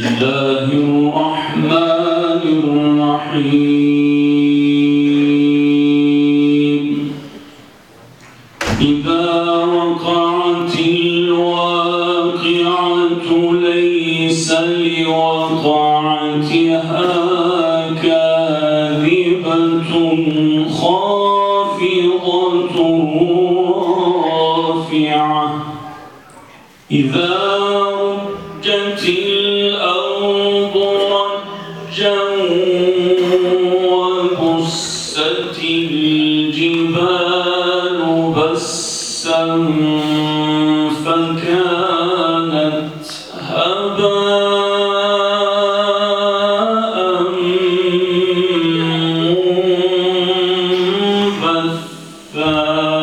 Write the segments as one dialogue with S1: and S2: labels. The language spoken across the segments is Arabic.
S1: الله الرحمن الرحيم إذا وقعت الواقعة ليس لوقعتها كاذبة خافضة رافعة إذا رجت الأرض رجا وبست الجبال بسا فكانت هباء منبثا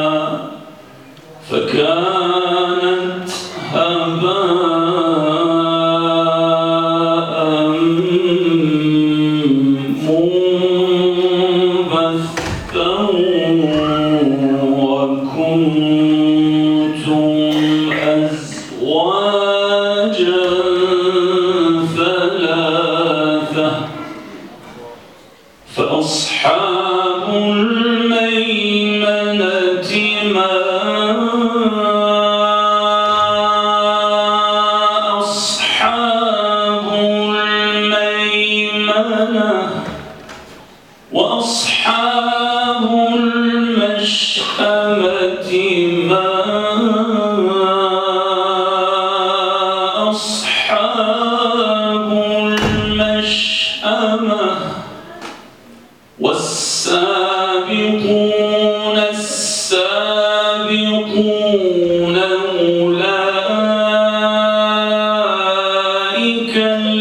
S1: فكانت هباء منبثا وكنتم أزواجا ثلاثة فأصحاب الميمنة ما أصحاب الميمنة وأصحاب المشأمة ما أصحاب المشأمة والسابقون السابقون أولئك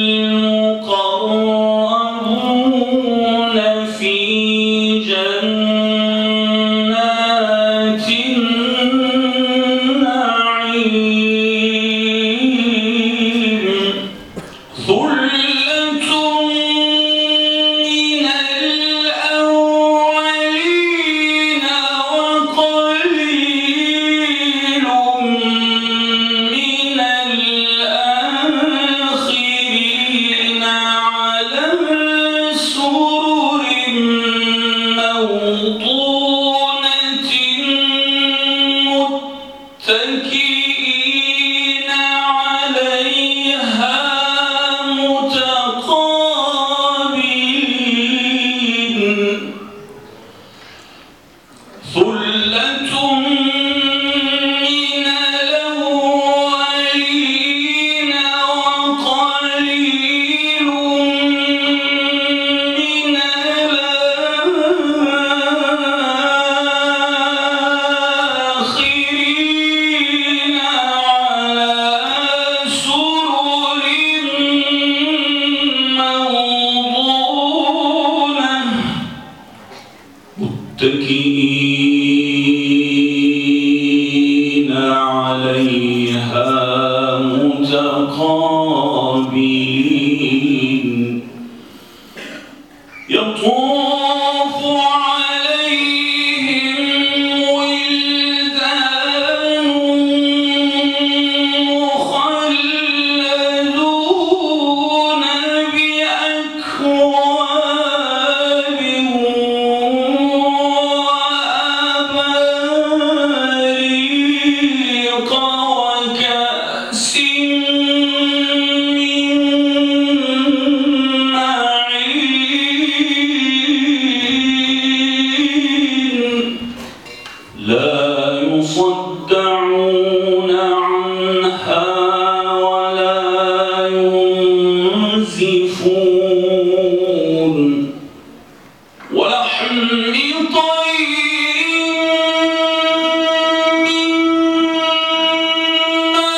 S1: المقربون في جنات النعيم ثلة من الأولين وقليل من الآخرين على سرر موضونة متكئين عليها متقابلين ثلة من الأولين وقليل من الآخرين على سرر موضونة متكئين عليها متقابلين يطوف عليهم ولدان مخلدون بأكواب وأباريق وكأس من معين لا يصدعون عنها ولا ينزفون ولحم طير مما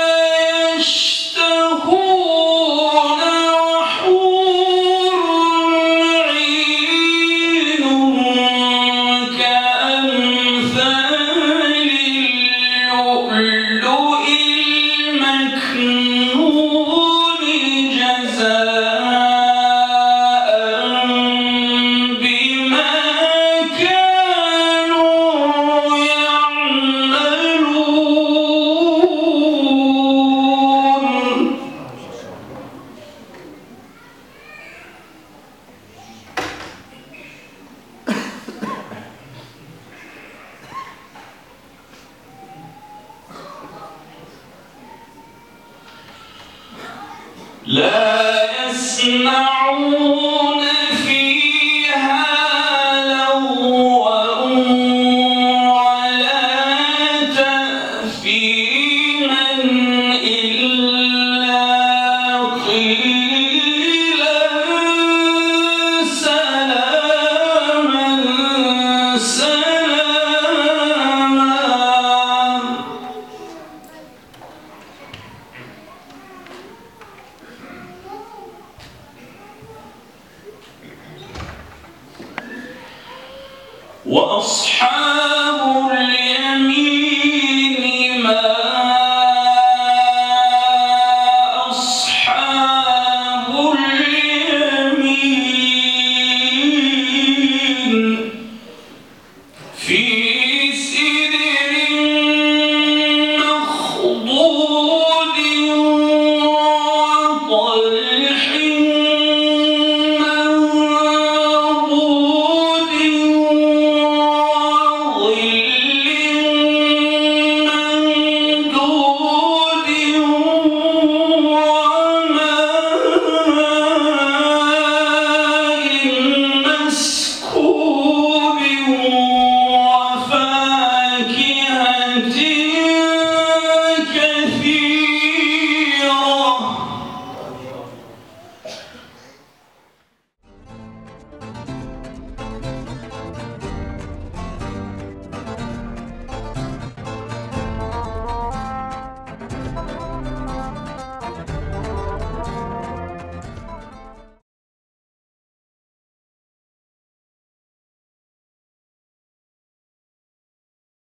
S1: يشتهون وحور عين كأمثال اللؤلؤ المكنون جزاء بما كانوا لا يسمعون فيها لغوا ولا تأثيما إلا قيلا سلاما سلاما. وأصحاب